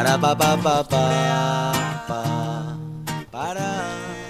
Para pa pa pa pa pa para.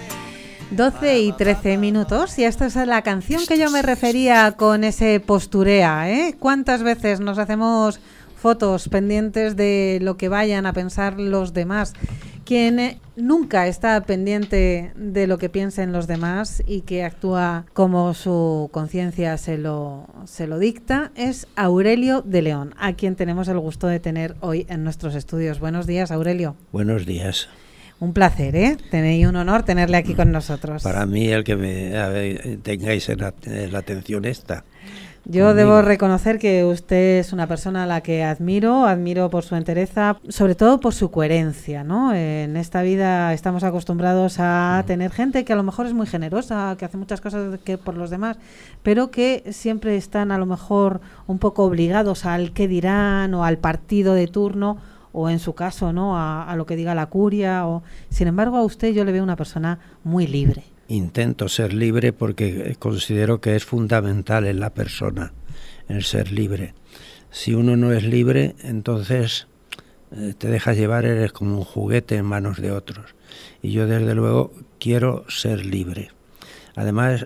12 y 13 minutos y esta es la canción que yo me refería con ese posturea, ¿eh? ¿Cuántas veces nos hacemos fotos pendientes de lo que vayan a pensar los demás? Quien nunca está pendiente de lo que piensen los demás y que actúa como su conciencia se lo dicta es Aurelio de León, a quien tenemos el gusto de tener hoy en nuestros estudios. Buenos días, Aurelio. Buenos días. Un placer, ¿eh? Tenéis un honor tenerle aquí con nosotros. Para mí el que tengáis en la atención esta. Yo Conmigo. debo reconocer que usted es una persona a la que admiro por su entereza, sobre todo por su coherencia, ¿no? En esta vida estamos acostumbrados a tener gente que a lo mejor es muy generosa, que hace muchas cosas que por los demás, pero que siempre están a lo mejor un poco obligados al qué dirán o al partido de turno, o en su caso, ¿no? A lo que diga la curia. Sin embargo, a usted yo le veo una persona muy libre. Intento ser libre porque considero que es fundamental en la persona el ser libre. Si uno no es libre, entonces te dejas llevar, eres como un juguete en manos de otros. Y yo desde luego quiero ser libre. Además,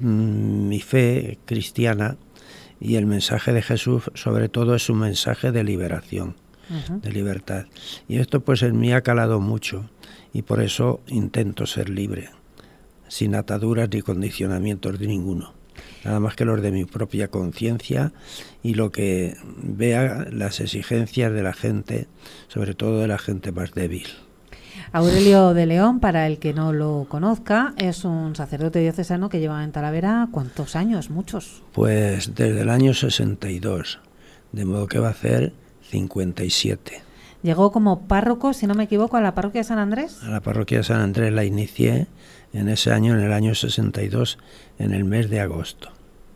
mi fe cristiana y el mensaje de Jesús sobre todo es un mensaje de liberación, de libertad. Y esto pues en mí ha calado mucho y por eso intento ser libre, sin ataduras ni condicionamientos de ninguno, nada más que los de mi propia conciencia y lo que vea las exigencias de la gente, sobre todo de la gente más débil. Aurelio de León, para el que no lo conozca, es un sacerdote diocesano que lleva en Talavera, ¿cuántos años? ¿Muchos? Pues desde el año 62, de modo que va a hacer 57. Llegó como párroco, si no me equivoco, a la parroquia de San Andrés. A la parroquia de San Andrés la inicié en ese año, en el año 62, en el mes de agosto.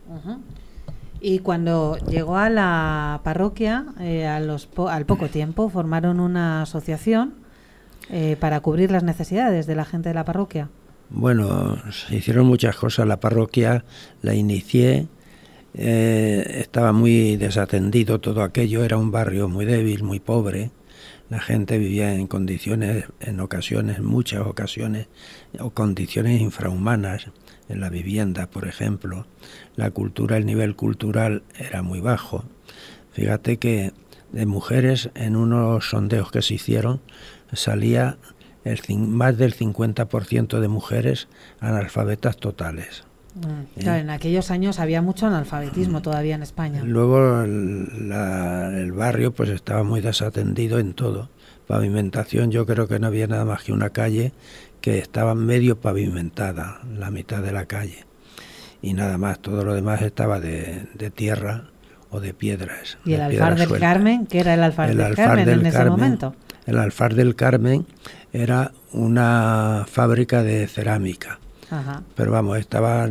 Y cuando llegó a la parroquia, al poco tiempo, formaron una asociación para cubrir las necesidades de la gente de la parroquia. Bueno, se hicieron muchas cosas. La parroquia la inicié, estaba muy desatendido todo aquello, era un barrio muy débil, muy pobre. La gente vivía en condiciones, en muchas ocasiones, o condiciones infrahumanas en la vivienda, por ejemplo. La cultura, el nivel cultural era muy bajo. Fíjate que de mujeres, en unos sondeos que se hicieron, salía más del 50% de mujeres analfabetas totales. Claro, en aquellos años había mucho analfabetismo todavía en España. Luego el barrio pues estaba muy desatendido en todo. Pavimentación, yo creo que no había nada más que una calle que estaba medio pavimentada, la mitad de la calle. Y nada más, todo lo demás estaba de tierra o de piedras. ¿Y el Alfar del Carmen? ¿Qué era el Alfar del Carmen en ese momento? El Alfar del Carmen era una fábrica de cerámica. Ajá. Pero vamos, estaba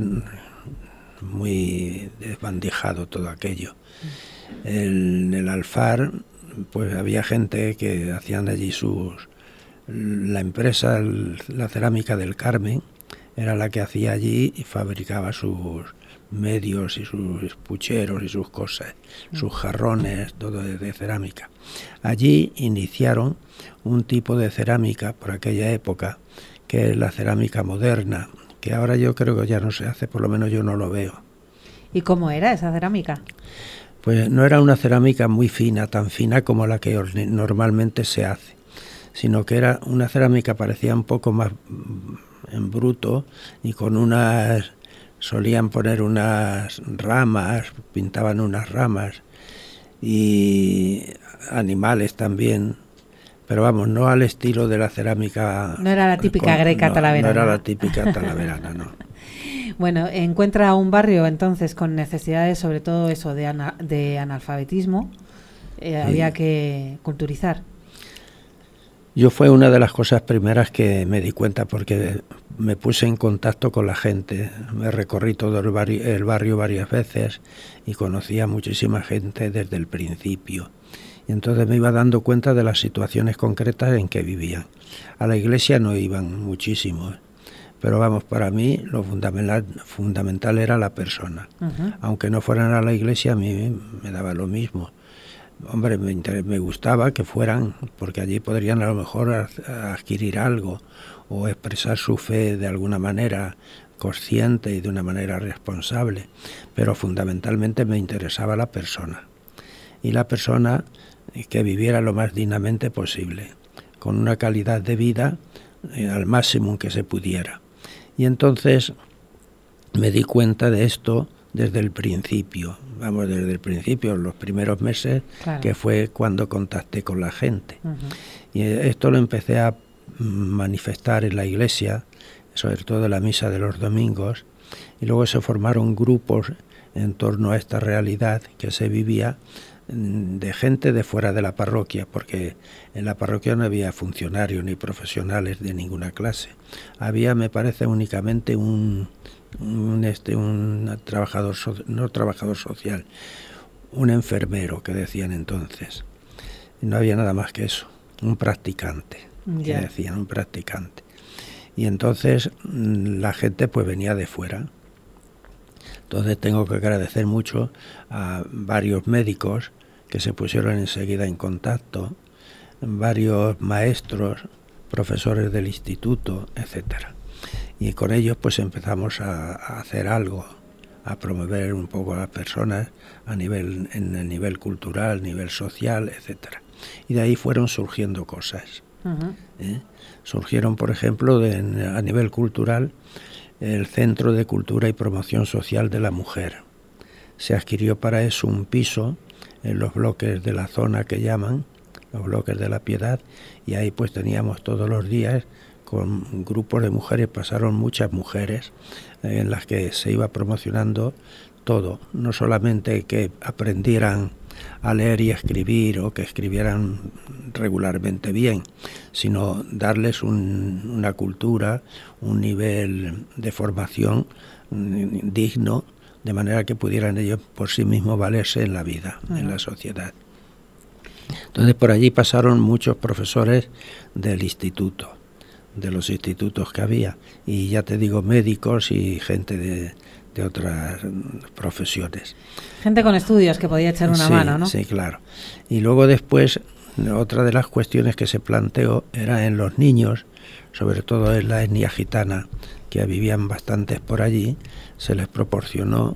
muy desbandijado todo aquello. En el Alfar, pues había gente que hacían allí la empresa, la cerámica del Carmen, era la que hacía allí y fabricaba sus medios y sus pucheros y sus cosas, sus jarrones, todo de cerámica. Allí iniciaron un tipo de cerámica por aquella época, que es la cerámica moderna, que ahora yo creo que ya no se hace, por lo menos yo no lo veo. ¿Y cómo era esa cerámica? Pues no era una cerámica muy fina, tan fina como la que normalmente se hace, sino que era una cerámica parecía un poco más en bruto y solían poner unas ramas, pintaban unas ramas y animales también. Pero vamos, no al estilo de la cerámica... No era la típica greca talaverana. No era la típica talaverana, no. Bueno, encuentra un barrio entonces con necesidades, sobre todo eso de analfabetismo. Había que culturizar. Yo fue una de las cosas primeras que me di cuenta porque me puse en contacto con la gente. Me recorrí todo el barrio varias veces y conocí a muchísima gente desde el principio. Y entonces me iba dando cuenta de las situaciones concretas en que vivían. A la iglesia no iban muchísimo, pero vamos, para mí lo fundamental era la persona. Aunque no fueran a la iglesia, a mí me daba lo mismo. Hombre, me gustaba que fueran, porque allí podrían a lo mejor adquirir algo o expresar su fe de alguna manera consciente y de una manera responsable, pero fundamentalmente me interesaba la persona, y la persona que viviera lo más dignamente posible, con una calidad de vida al máximo que se pudiera. Y entonces me di cuenta de esto desde el principio, los primeros meses, claro, que fue cuando contacté con la gente. Uh-huh. Y esto lo empecé a manifestar en la iglesia, sobre todo en la misa de los domingos, y luego se formaron grupos en torno a esta realidad que se vivía, de gente de fuera de la parroquia, porque en la parroquia no había funcionarios ni profesionales de ninguna clase. Había, me parece, únicamente un trabajador, no trabajador social, un enfermero, que decían entonces. No había nada más que eso, un practicante, que decían, un practicante. Y entonces la gente pues venía de fuera. Entonces tengo que agradecer mucho a varios médicos que se pusieron enseguida en contacto, varios maestros, profesores del instituto, etcétera. Y con ellos pues empezamos a hacer algo, a promover un poco a las personas en el nivel cultural, nivel social, etcétera. Y de ahí fueron surgiendo cosas. Uh-huh. Surgieron, por ejemplo, a nivel cultural, el Centro de Cultura y Promoción Social de la Mujer. Se adquirió para eso un piso en los bloques de la zona que llaman, los bloques de la Piedad, y ahí pues teníamos todos los días con grupos de mujeres, pasaron muchas mujeres en las que se iba promocionando todo, no solamente que aprendieran a leer y escribir o que escribieran regularmente bien, sino darles una cultura, un nivel de formación digno, de manera que pudieran ellos por sí mismos valerse en la vida, en la sociedad. Entonces por allí pasaron muchos profesores del instituto, de los institutos que había, y ya te digo, médicos y gente de otras profesiones. Gente con estudios que podía echar una mano, ¿no? Sí, claro. Y luego después, otra de las cuestiones que se planteó era en los niños, sobre todo en la etnia gitana, que vivían bastantes por allí, se les proporcionó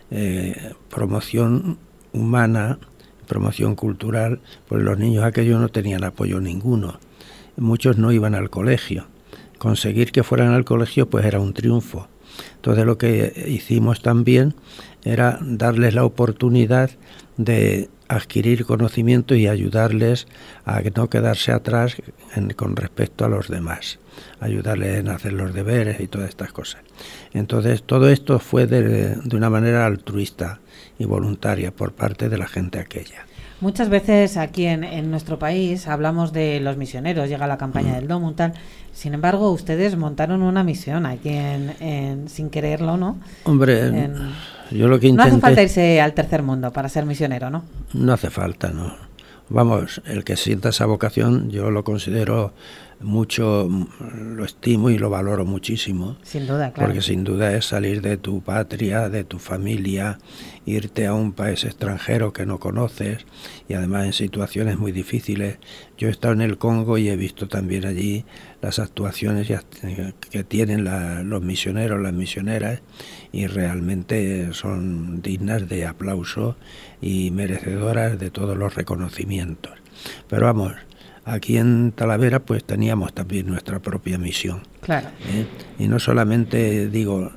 promoción humana, promoción cultural, pues los niños aquellos no tenían apoyo ninguno. Muchos no iban al colegio. Conseguir que fueran al colegio pues era un triunfo. Entonces lo que hicimos también era darles la oportunidad de adquirir conocimiento y ayudarles a no quedarse atrás con respecto a los demás, ayudarles en hacer los deberes y todas estas cosas. Entonces todo esto fue de una manera altruista y voluntaria por parte de la gente aquella. Muchas veces aquí en nuestro país hablamos de los misioneros, llega la campaña del DOMUN, tal. Sin embargo, ustedes montaron una misión aquí sin quererlo, ¿no? Hombre, yo lo que intenté... No hace falta irse al tercer mundo para ser misionero, ¿no? No hace falta, no. Vamos, el que sienta esa vocación yo lo considero mucho, lo estimo y lo valoro muchísimo. Sin duda, claro. Porque sin duda es salir de tu patria, de tu familia, irte a un país extranjero que no conoces y además en situaciones muy difíciles. Yo he estado en el Congo y he visto también allí las actuaciones que tienen los misioneros, las misioneras, y realmente son dignas de aplauso y merecedoras de todos los reconocimientos. Pero vamos, aquí en Talavera pues teníamos también nuestra propia misión. Claro. Y no solamente digo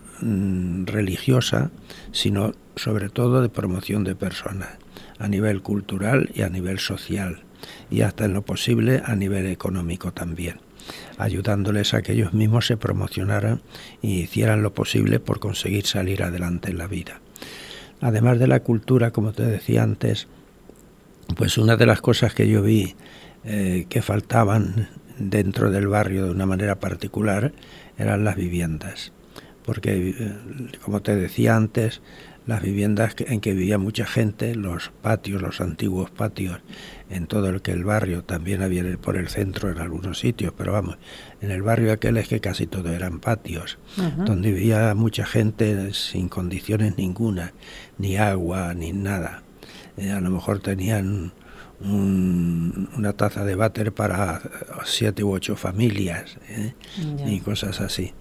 religiosa, sino sobre todo de promoción de personas, a nivel cultural y a nivel social, y hasta en lo posible a nivel económico también, ayudándoles a que ellos mismos se promocionaran y hicieran lo posible por conseguir salir adelante en la vida. Además de la cultura, como te decía antes, pues una de las cosas que yo vi que faltaban dentro del barrio de una manera particular eran las viviendas, porque como te decía antes, las viviendas en que vivía mucha gente, los patios, los antiguos patios, en todo el barrio, también había por el centro en algunos sitios, pero vamos, en el barrio aquel es que casi todo eran patios, donde vivía mucha gente sin condiciones ninguna, ni agua, ni nada. A lo mejor tenían una taza de váter para 7 u 8 familias, y cosas así.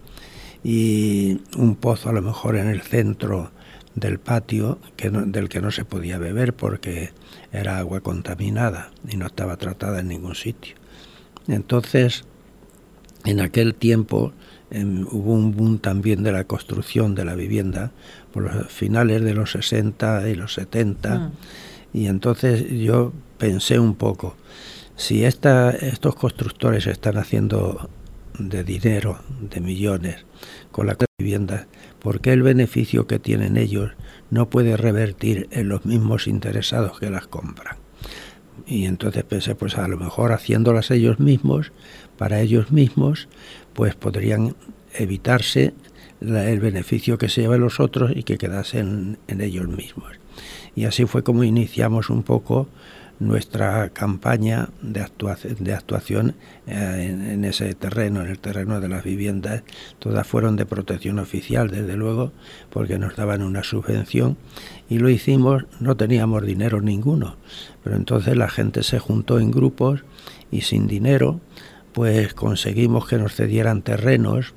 Y un pozo a lo mejor en el centro del patio del que no se podía beber porque era agua contaminada y no estaba tratada en ningún sitio. Entonces, en aquel tiempo hubo un boom también de la construcción de la vivienda por los finales de los 60 y los 70, y entonces yo pensé un poco, si estos constructores están haciendo de dinero, de millones, con la vivienda, ¿por qué el beneficio que tienen ellos no puede revertir en los mismos interesados que las compran? Y entonces pensé, pues a lo mejor haciéndolas ellos mismos, para ellos mismos, pues podrían evitarse el beneficio que se llevan los otros y que quedasen en ellos mismos. Y así fue como iniciamos un poco nuestra campaña de actuación en ese terreno, en el terreno de las viviendas. Todas fueron de protección oficial, desde luego, porque nos daban una subvención, y lo hicimos, no teníamos dinero ninguno, pero entonces la gente se juntó en grupos y sin dinero pues conseguimos que nos cedieran terrenos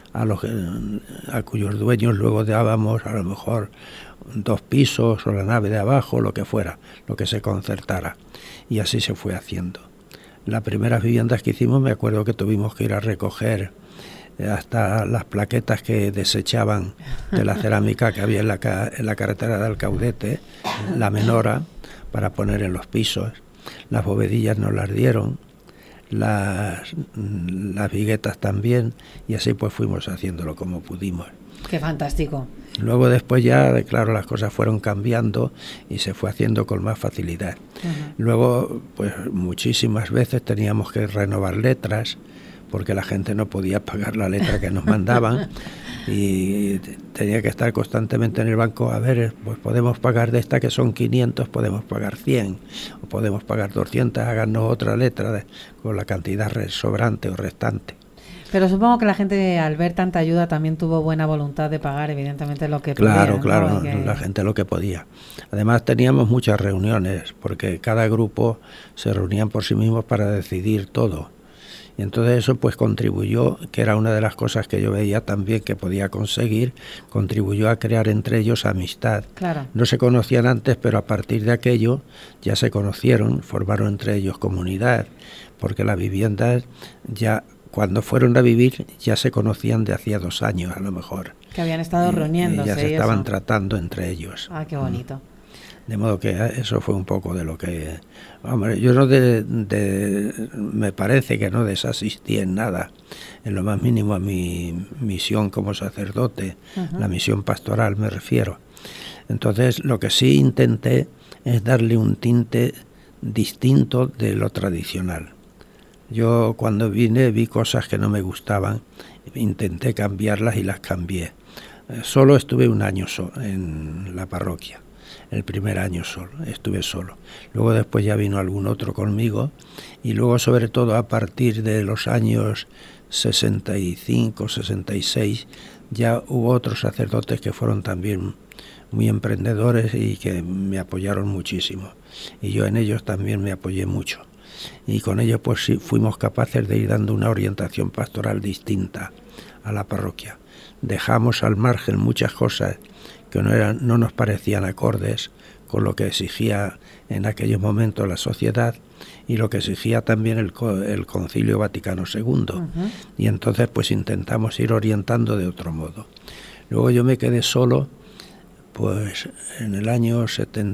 a cuyos dueños luego dábamos a lo mejor 2 pisos o la nave de abajo, lo que fuera, lo que se concertara. Y así se fue haciendo. Las primeras viviendas que hicimos, me acuerdo que tuvimos que ir a recoger hasta las plaquetas que desechaban de la cerámica que había en la carretera de Alcaudete, la Menora, para poner en los pisos. Las bovedillas nos las dieron, las viguetas también, y así pues fuimos haciéndolo como pudimos. ¡Qué fantástico! Luego después ya, claro, las cosas fueron cambiando y se fue haciendo con más facilidad. Luego, pues muchísimas veces teníamos que renovar letras porque la gente no podía pagar la letra que nos mandaban y tenía que estar constantemente en el banco, a ver, pues podemos pagar de esta que son 500, podemos pagar 100 o podemos pagar 200, háganos otra letra con la cantidad sobrante o restante. Pero supongo que la gente, al ver tanta ayuda, también tuvo buena voluntad de pagar, evidentemente, lo que podía. Claro, ¿no? La gente lo que podía. Además, teníamos muchas reuniones, porque cada grupo se reunían por sí mismos para decidir todo. Y entonces eso pues contribuyó, que era una de las cosas que yo veía también que podía conseguir, contribuyó a crear entre ellos amistad. Claro. No se conocían antes, pero a partir de aquello ya se conocieron, formaron entre ellos comunidad, porque las viviendas ya, cuando fueron a vivir, ya se conocían de hacía 2 años a lo mejor. Que habían estado reuniéndose. Y ya se estaban tratando entre ellos. Ah, qué bonito. De modo que eso fue un poco de lo que... Hombre, yo no me parece que no desasistí en nada, en lo más mínimo a mi misión como sacerdote, la misión pastoral me refiero. Entonces lo que sí intenté es darle un tinte distinto de lo tradicional. Yo cuando vine vi cosas que no me gustaban, intenté cambiarlas y las cambié. Solo estuve 1 año en la parroquia. El primer año estuve solo. Luego después ya vino algún otro conmigo y luego sobre todo a partir de los años 65, 66 ya hubo otros sacerdotes que fueron también muy emprendedores y que me apoyaron muchísimo. Y yo en ellos también me apoyé mucho. Y con ellos pues sí fuimos capaces de ir dando una orientación pastoral distinta a la parroquia. Dejamos al margen muchas cosas que no nos parecían acordes con lo que exigía en aquellos momentos la sociedad y lo que exigía también el Concilio Vaticano II. Y entonces pues intentamos ir orientando de otro modo. Luego yo me quedé solo, pues en el año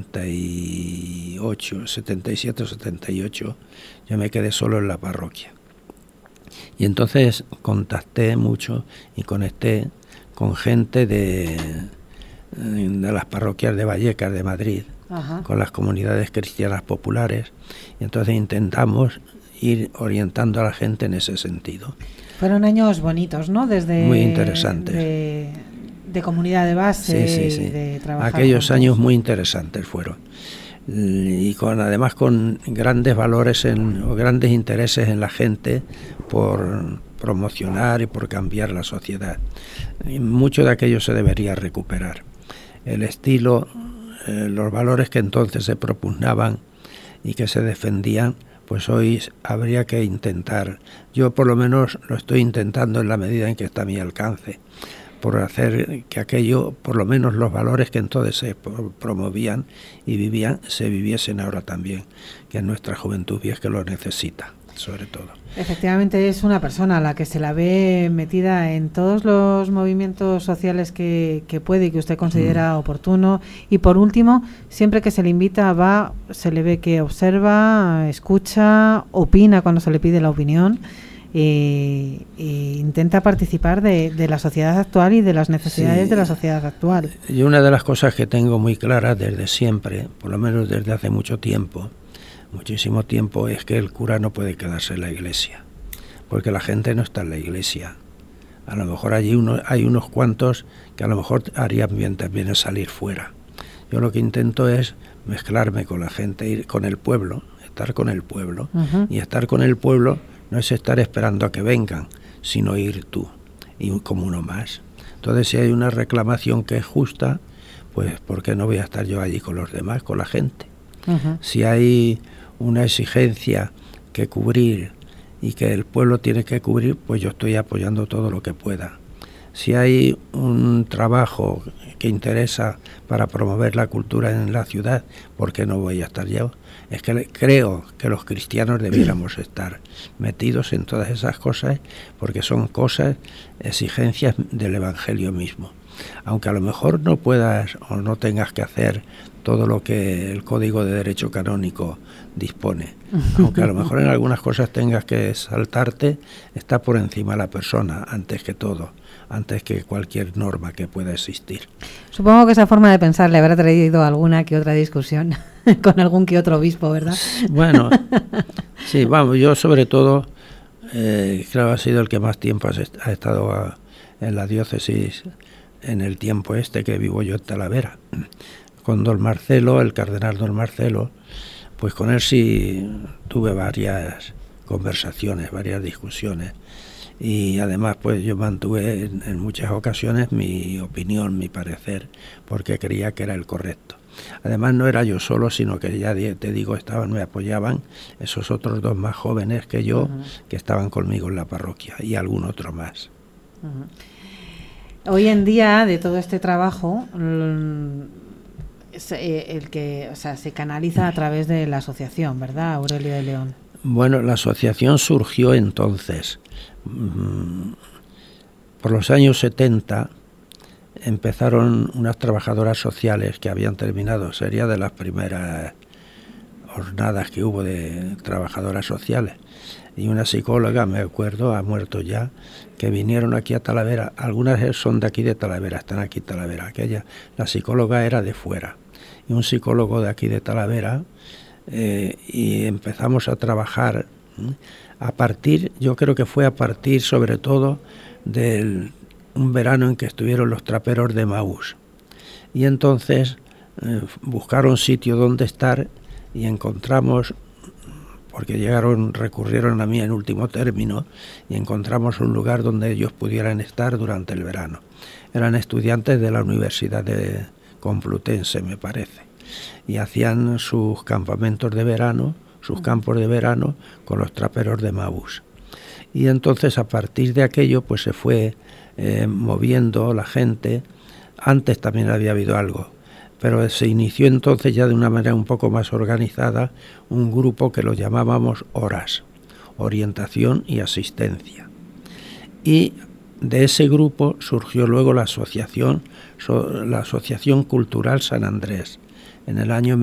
77 o 78, yo me quedé solo en la parroquia. Y entonces contacté mucho y conecté con gente de las parroquias de Vallecas, de Madrid, con las comunidades cristianas populares, y entonces intentamos ir orientando a la gente en ese sentido. Fueron años bonitos, ¿no? Desde muy interesantes. De comunidad de base, sí. de trabajar. Aquellos años muy interesantes fueron. Y además con grandes valores o grandes intereses en la gente por promocionar y por cambiar la sociedad. Y mucho de aquello se debería recuperar. El estilo, los valores que entonces se propugnaban y que se defendían, pues hoy habría que intentar, yo por lo menos lo estoy intentando en la medida en que está a mi alcance, por hacer que aquello, por lo menos los valores que entonces se promovían y vivían, se viviesen ahora también, que en nuestra juventud es que lo necesita, sobre todo. Efectivamente es una persona a la que se la ve metida en todos los movimientos sociales que puede y que usted considera oportuno. Y por último, siempre que se le invita va, se le ve que observa, escucha, opina cuando se le pide la opinión e intenta participar de la sociedad actual y de las necesidades de la sociedad actual. Y una de las cosas que tengo muy claras desde siempre, por lo menos desde hace muchísimo tiempo, es que el cura no puede quedarse en la iglesia, porque la gente no está en la iglesia. A lo mejor hay unos cuantos que a lo mejor harían bien también en salir fuera. Yo lo que intento es mezclarme con la gente, ir con el pueblo, estar con el pueblo. Uh-huh. Y estar con el pueblo no es estar esperando a que vengan, sino ir tú, y como uno más. Entonces, si hay una reclamación que es justa, pues ¿por qué no voy a estar yo allí con los demás, con la gente? Uh-huh. Si hay una exigencia que cubrir y que el pueblo tiene que cubrir, pues yo estoy apoyando todo lo que pueda. Si hay un trabajo que interesa para promover la cultura en la ciudad, ¿por qué no voy a estar yo? Es que creo que los cristianos debiéramos estar metidos en todas esas cosas, porque son cosas, exigencias del Evangelio mismo. Aunque a lo mejor no puedas o no tengas que hacer todo lo que el Código de Derecho Canónico dispone, aunque a lo mejor en algunas cosas tengas que saltarte, está por encima la persona antes que todo, antes que cualquier norma que pueda existir. Supongo que esa forma de pensar le habrá traído alguna que otra discusión con algún que otro obispo, ¿verdad? Bueno, sí, vamos, yo sobre todo creo ha sido el que más tiempo ha estado en la diócesis en el tiempo que vivo yo en Talavera. Con don Marcelo, el cardenal don Marcelo, pues con él sí tuve varias conversaciones, varias discusiones, y además pues yo mantuve en muchas ocasiones mi opinión, mi parecer, porque creía que era el correcto. Además no era yo solo, sino que ya te digo, me apoyaban esos otros dos más jóvenes que yo, uh-huh, que estaban conmigo en la parroquia, y algún otro más. Uh-huh. Hoy en día, de todo este trabajo, el que, o sea, se canaliza a través de la asociación, ¿verdad, Aurelio de León? Bueno, la asociación surgió entonces. Por los años 70 empezaron unas trabajadoras sociales que habían terminado, sería de las primeras jornadas que hubo de trabajadoras sociales, y una psicóloga, me acuerdo, ha muerto ya, que vinieron aquí a Talavera. Algunas son de aquí de Talavera, están aquí en Talavera. La psicóloga era de fuera, y un psicólogo de aquí de Talavera, y empezamos a trabajar yo creo que fue a partir sobre todo de un verano en que estuvieron los traperos de Emaús, y entonces buscaron sitio donde estar y encontramos, porque recurrieron a mí en último término, y encontramos un lugar donde ellos pudieran estar durante el verano. Eran estudiantes de la Universidad de Complutense, me parece, y hacían sus campamentos de verano, sus campos de verano con los traperos de Emaús. Y entonces a partir de aquello pues se fue moviendo la gente. Antes también había habido algo, pero se inició entonces ya de una manera un poco más organizada un grupo que lo llamábamos Horas, Orientación y Asistencia. Y de ese grupo surgió luego la Asociación Cultural San Andrés. En el año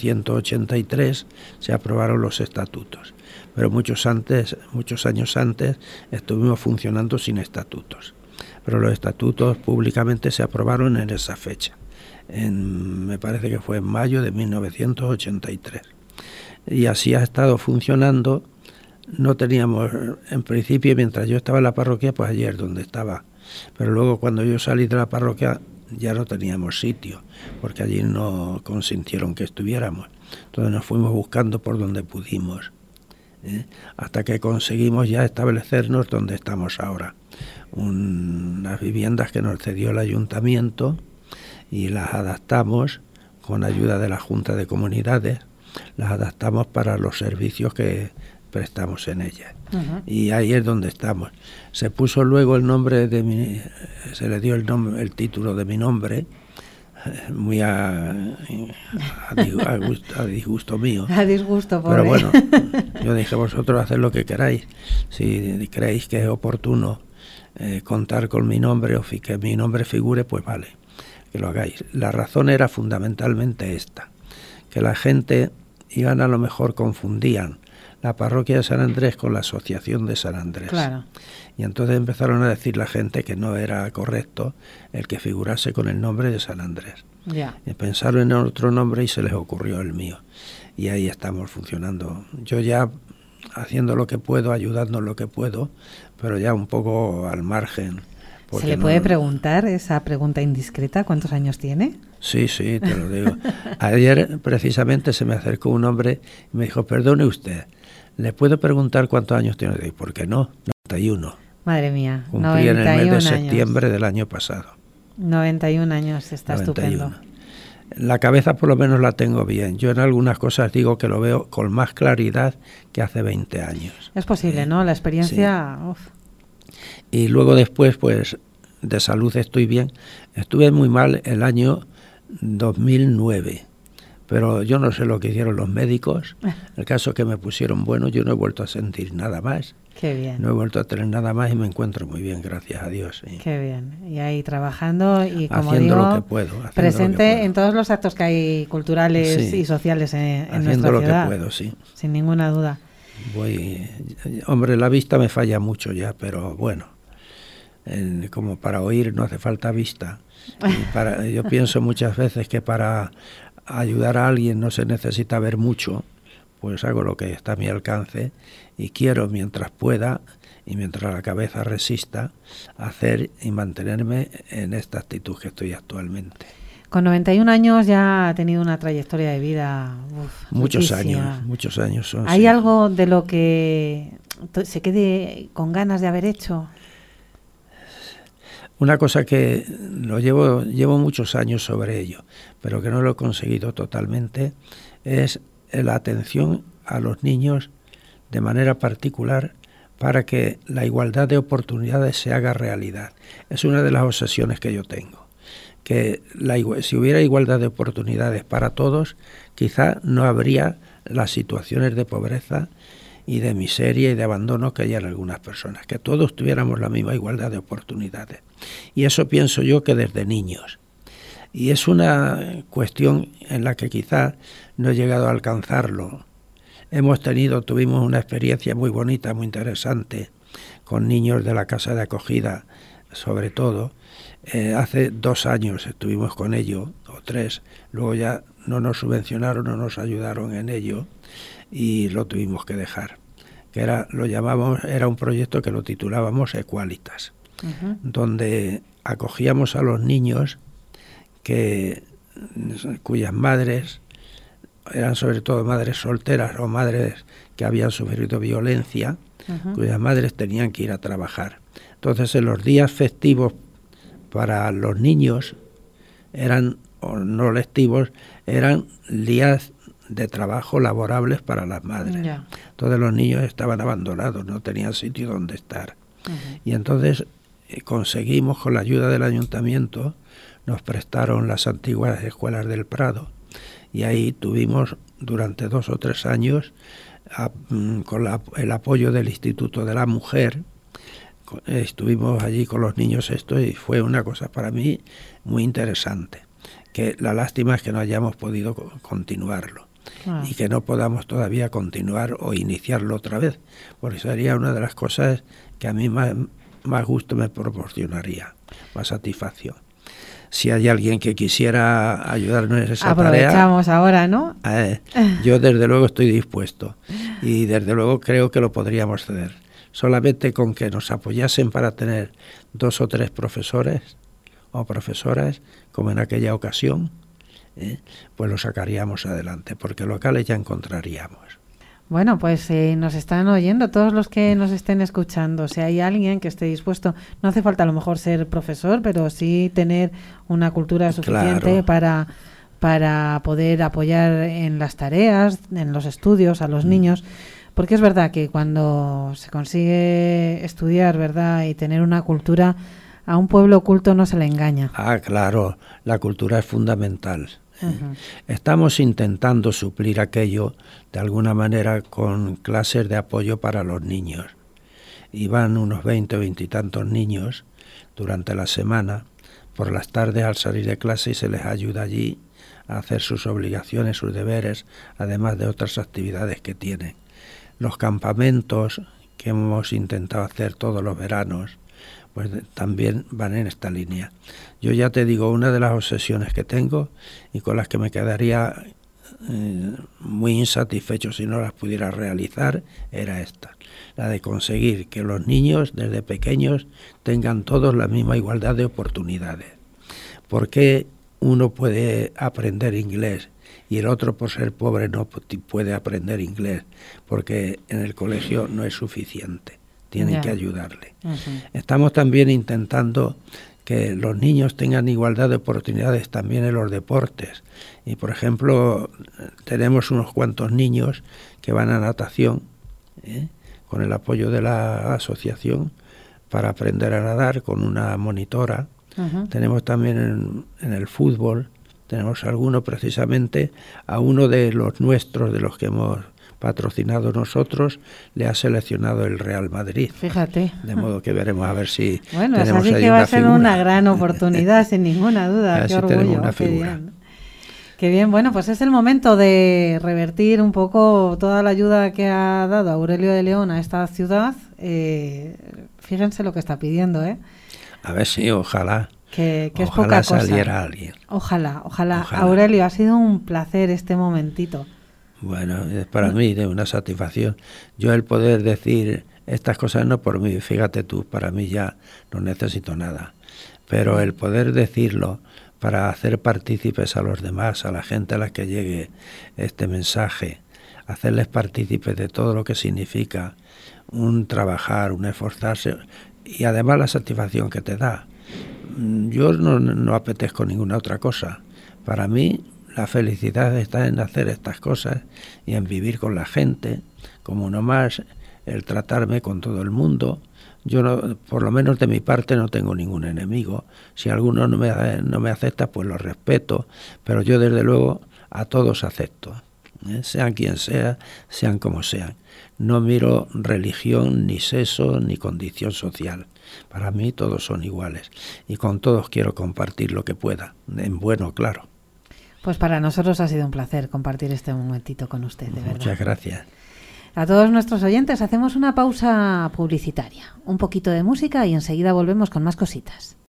1983 se aprobaron los estatutos, pero muchos años antes estuvimos funcionando sin estatutos. Pero los estatutos públicamente se aprobaron en esa fecha, me parece que fue en mayo de 1983. Y así ha estado funcionando. No teníamos, en principio, mientras yo estaba en la parroquia, pues ayer donde estaba, pero luego cuando yo salí de la parroquia ya no teníamos sitio, porque allí no consintieron que estuviéramos. Entonces nos fuimos buscando por donde pudimos, hasta que conseguimos ya establecernos donde estamos ahora. Unas viviendas que nos cedió el ayuntamiento y las adaptamos con ayuda de la Junta de Comunidades, las adaptamos para los servicios que prestamos en ellas. Ujú. Y ahí es donde estamos. Se puso luego el nombre de se le dio el título de mi nombre, muy a disgusto mío. A disgusto, pobre. Pero bueno, yo dije, vosotros haced lo que queráis. Si creéis que es oportuno contar con mi nombre o que mi nombre figure, pues vale, que lo hagáis. La razón era fundamentalmente esta, que la gente iban, a lo mejor confundían la parroquia de San Andrés con la asociación de San Andrés. Claro. Y entonces empezaron a decir la gente que no era correcto el que figurase con el nombre de San Andrés. Ya. Y pensaron en otro nombre y se les ocurrió el mío. Y ahí estamos funcionando. Yo ya haciendo lo que puedo, ayudando en lo que puedo, pero ya un poco al margen. ¿Se le puede preguntar esa pregunta indiscreta? ¿Cuántos años tiene? Sí, te lo digo. Ayer precisamente se me acercó un hombre y me dijo, perdone usted, ¿le puedo preguntar cuántos años tiene? Y ¿por qué no? 91. Madre mía, Cumplí en el mes de septiembre del año pasado. 91 años, está 91. Estupendo. La cabeza por lo menos la tengo bien. Yo en algunas cosas digo que lo veo con más claridad que hace 20 años. Es posible, ¿no? La experiencia... Sí. Uf. Y luego después, pues, de salud estoy bien. Estuve muy mal el año 2009, pero yo no sé lo que hicieron los médicos. El caso es que me pusieron bueno, yo no he vuelto a sentir nada más. Qué bien. No he vuelto a tener nada más y me encuentro muy bien, gracias a Dios. Sí. Qué bien. Y ahí trabajando y, como haciendo digo, lo que puedo, presente en todos los actos que hay culturales sí, y sociales en haciendo nuestra lo ciudad. que puedo, sí. Sin ninguna duda. Hombre, la vista me falla mucho ya, pero bueno, como para oír no hace falta vista. Yo pienso muchas veces que para ayudar a alguien no se necesita ver mucho, pues hago lo que está a mi alcance y quiero, mientras pueda y mientras la cabeza resista, hacer y mantenerme en esta actitud que estoy actualmente. Con 91 años ya ha tenido una trayectoria de vida muchos riquísima. Muchos años son. ¿Hay sí. algo de lo que se quede con ganas de haber hecho? Una cosa que llevo muchos años sobre ello, pero que no lo he conseguido totalmente, es la atención a los niños de manera particular para que la igualdad de oportunidades se haga realidad. Es una de las obsesiones que yo tengo, que si hubiera igualdad de oportunidades para todos, quizá no habría las situaciones de pobreza y de miseria y de abandono que hay en algunas personas, que todos tuviéramos la misma igualdad de oportunidades. Y eso pienso yo que desde niños. Y es una cuestión en la que quizá no he llegado a alcanzarlo. Tuvimos una experiencia muy bonita, muy interesante, con niños de la casa de acogida, sobre todo. Hace 2 años estuvimos con ello, o 3, luego ya no nos subvencionaron, no nos ayudaron en ello, y lo tuvimos que dejar. Era un proyecto que lo titulábamos Equalitas, donde acogíamos a los niños cuyas madres eran sobre todo madres solteras o madres que habían sufrido violencia, cuyas madres tenían que ir a trabajar. Entonces, en los días festivos para los niños o no lectivos, eran días de trabajo laborables para las madres. Ya. Entonces los niños estaban abandonados, no tenían sitio donde estar. Y entonces conseguimos, con la ayuda del ayuntamiento, nos prestaron las antiguas escuelas del Prado, y ahí tuvimos durante 2 o 3 años, con el apoyo del Instituto de la Mujer, estuvimos allí con los niños y fue una cosa para mí muy interesante, que la lástima es que no hayamos podido continuarlo. Y que no podamos todavía continuar o iniciarlo otra vez, porque sería una de las cosas que a mí más gusto me proporcionaría, más satisfacción. Si hay alguien que quisiera ayudarnos en esa tarea, aprovechamos ahora, ¿no? Yo desde luego estoy dispuesto y desde luego creo que lo podríamos hacer. Solamente con que nos apoyasen para tener 2 o 3 profesores o profesoras, como en aquella ocasión, pues lo sacaríamos adelante, porque locales ya encontraríamos. Bueno, pues nos están oyendo todos los que nos estén escuchando. Si hay alguien que esté dispuesto, no hace falta a lo mejor ser profesor, pero sí tener una cultura suficiente Claro. para poder apoyar en las tareas, en los estudios a los niños, porque es verdad que cuando se consigue estudiar, ¿verdad?, y tener una cultura, a un pueblo culto no se le engaña. Ah, claro, la cultura es fundamental. Estamos intentando suplir aquello de alguna manera con clases de apoyo para los niños. Y van unos 20 o 20 y tantos niños durante la semana. Por las tardes al salir de clase y se les ayuda allí a hacer sus obligaciones, sus deberes, además de otras actividades que tienen. Los campamentos que hemos intentado hacer todos los veranos, pues también van en esta línea. Yo ya te digo, una de las obsesiones que tengo y con las que me quedaría muy insatisfecho si no las pudiera realizar, era esta, la de conseguir que los niños desde pequeños tengan todos la misma igualdad de oportunidades. ¿Por qué uno puede aprender inglés y el otro, por ser pobre, no puede aprender inglés? Porque en el colegio no es suficiente, tienen que ayudarle. Estamos también intentando que los niños tengan igualdad de oportunidades también en los deportes. Y, por ejemplo, tenemos unos cuantos niños que van a natación, con el apoyo de la asociación, para aprender a nadar con una monitora. Tenemos también en el fútbol, tenemos alguno precisamente, a uno de los nuestros, de los que hemos patrocinado nosotros, le ha seleccionado el Real Madrid. Fíjate. De modo que veremos a ver si bueno, tenemos así ahí que va una a ser figura. una gran oportunidad, sin ninguna duda. A ver qué si orgullo, tenemos una qué figura. bien. Qué bien, bueno, pues es el momento de revertir un poco toda la ayuda que ha dado Aurelio de León a esta ciudad. Fíjense lo que está pidiendo, ¿eh? A ver si, ojalá. Que es Ojalá poca cosa. saliera alguien. Ojalá. Aurelio, ha sido un placer este momentito. Bueno, es para mí de una satisfacción. Yo el poder decir estas cosas no por mí, fíjate tú, para mí ya no necesito nada. Pero el poder decirlo para hacer partícipes a los demás, a la gente a la que llegue este mensaje, hacerles partícipes de todo lo que significa un trabajar, un esforzarse y además la satisfacción que te da. Yo no apetezco ninguna otra cosa. Para mí la felicidad está en hacer estas cosas y en vivir con la gente, como nomás el tratarme con todo el mundo. Yo, no, por lo menos de mi parte, no tengo ningún enemigo. Si alguno no me acepta, pues lo respeto, pero yo desde luego a todos acepto, sean quien sea, sean como sean. No miro religión, ni sexo, ni condición social. Para mí todos son iguales y con todos quiero compartir lo que pueda, en bueno, claro. Pues para nosotros ha sido un placer compartir este momentito con usted, de verdad. Muchas gracias. A todos nuestros oyentes hacemos una pausa publicitaria, un poquito de música y enseguida volvemos con más cositas.